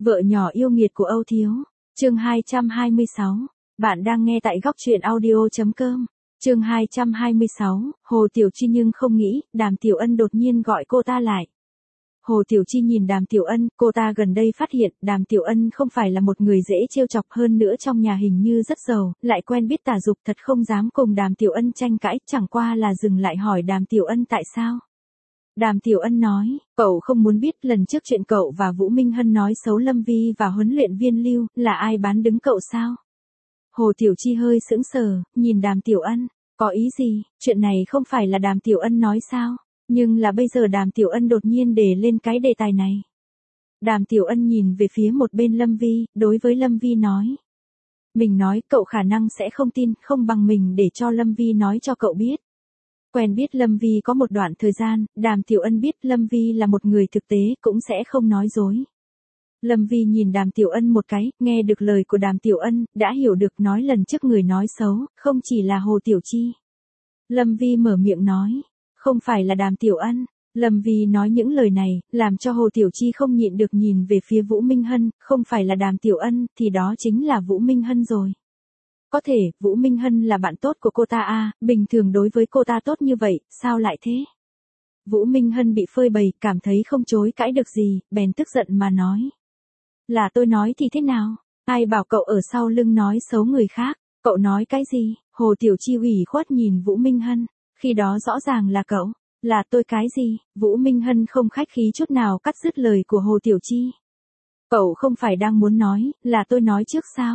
Vợ nhỏ yêu nghiệt của Âu Thiếu. Chương 226. Bạn đang nghe tại góc truyện audio.com. Chương 226, Hồ Tiểu Chi nhưng không nghĩ, Đàm Tiểu Ân đột nhiên gọi cô ta lại. Hồ Tiểu Chi nhìn Đàm Tiểu Ân, cô ta gần đây phát hiện Đàm Tiểu Ân không phải là một người dễ trêu chọc, hơn nữa trong nhà hình như rất giàu, lại quen biết tả dục, thật không dám cùng Đàm Tiểu Ân tranh cãi, chẳng qua là dừng lại hỏi Đàm Tiểu Ân tại sao. Đàm Tiểu Ân nói, cậu không muốn biết lần trước chuyện cậu và Vũ Minh Hân nói xấu Lâm Vi và huấn luyện viên Lưu, là ai bán đứng cậu sao? Hồ Tiểu Chi hơi sững sờ, nhìn Đàm Tiểu Ân, có ý gì, chuyện này không phải là Đàm Tiểu Ân nói sao? Nhưng là bây giờ Đàm Tiểu Ân đột nhiên đề lên cái đề tài này. Đàm Tiểu Ân nhìn về phía một bên Lâm Vi, đối với Lâm Vi nói. Mình nói cậu khả năng sẽ không tin, không bằng mình để cho Lâm Vi nói cho cậu biết. Quen biết Lâm Vi có một đoạn thời gian, Đàm Tiểu Ân biết Lâm Vi là một người thực tế, cũng sẽ không nói dối. Lâm Vi nhìn Đàm Tiểu Ân một cái, nghe được lời của Đàm Tiểu Ân, đã hiểu được nói lần trước người nói xấu, không chỉ là Hồ Tiểu Chi. Lâm Vi mở miệng nói, không phải là Đàm Tiểu Ân. Lâm Vi nói những lời này, làm cho Hồ Tiểu Chi không nhịn được nhìn về phía Vũ Minh Hân, không phải là Đàm Tiểu Ân, thì đó chính là Vũ Minh Hân rồi. Có thể, Vũ Minh Hân là bạn tốt của cô ta à, bình thường đối với cô ta tốt như vậy, sao lại thế? Vũ Minh Hân bị phơi bày, cảm thấy không chối cãi được gì, bèn tức giận mà nói. Là tôi nói thì thế nào? Ai bảo cậu ở sau lưng nói xấu người khác? Cậu nói cái gì? Hồ Tiểu Chi ủy khuất nhìn Vũ Minh Hân, khi đó rõ ràng là cậu. Là tôi cái gì? Vũ Minh Hân không khách khí chút nào cắt dứt lời của Hồ Tiểu Chi. Cậu không phải đang muốn nói, là tôi nói trước sao?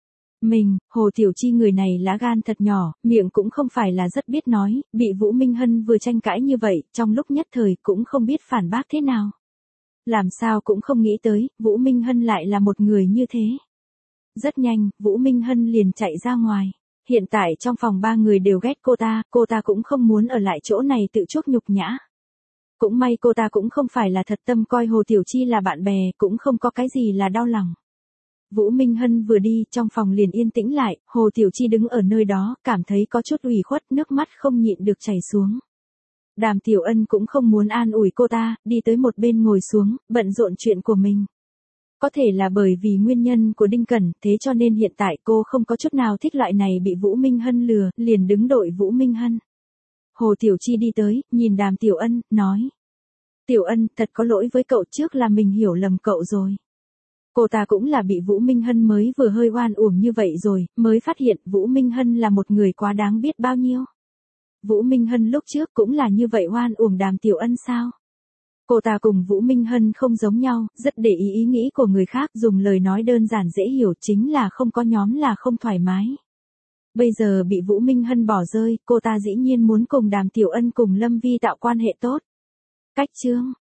Hồ Tiểu Chi người này lá gan thật nhỏ, miệng cũng không phải là rất biết nói, bị Vũ Minh Hân vừa tranh cãi như vậy, trong lúc nhất thời cũng không biết phản bác thế nào. Làm sao cũng không nghĩ tới, Vũ Minh Hân lại là một người như thế. Rất nhanh, Vũ Minh Hân liền chạy ra ngoài. Hiện tại trong phòng ba người đều ghét cô ta cũng không muốn ở lại chỗ này tự chuốc nhục nhã. Cũng may cô ta cũng không phải là thật tâm coi Hồ Tiểu Chi là bạn bè, cũng không có cái gì là đau lòng. Vũ Minh Hân vừa đi, trong phòng liền yên tĩnh lại, Hồ Tiểu Chi đứng ở nơi đó, cảm thấy có chút ủy khuất, nước mắt không nhịn được chảy xuống. Đàm Tiểu Ân cũng không muốn an ủi cô ta, đi tới một bên ngồi xuống, bận rộn chuyện của mình. Có thể là bởi vì nguyên nhân của Đinh Cẩn, thế cho nên hiện tại cô không có chút nào thích loại này bị Vũ Minh Hân lừa, liền đứng đội Vũ Minh Hân. Hồ Tiểu Chi đi tới, nhìn Đàm Tiểu Ân, nói. Tiểu Ân, thật có lỗi với cậu, trước là mình hiểu lầm cậu rồi. Cô ta cũng là bị Vũ Minh Hân mới vừa hơi oan uổng như vậy rồi, mới phát hiện Vũ Minh Hân là một người quá đáng biết bao nhiêu. Vũ Minh Hân lúc trước cũng là như vậy oan uổng Đàm Tiểu Ân sao? Cô ta cùng Vũ Minh Hân không giống nhau, rất để ý nghĩ của người khác, dùng lời nói đơn giản dễ hiểu, chính là không có nhóm là không thoải mái. Bây giờ bị Vũ Minh Hân bỏ rơi, cô ta dĩ nhiên muốn cùng Đàm Tiểu Ân cùng Lâm Vi tạo quan hệ tốt. Cách chương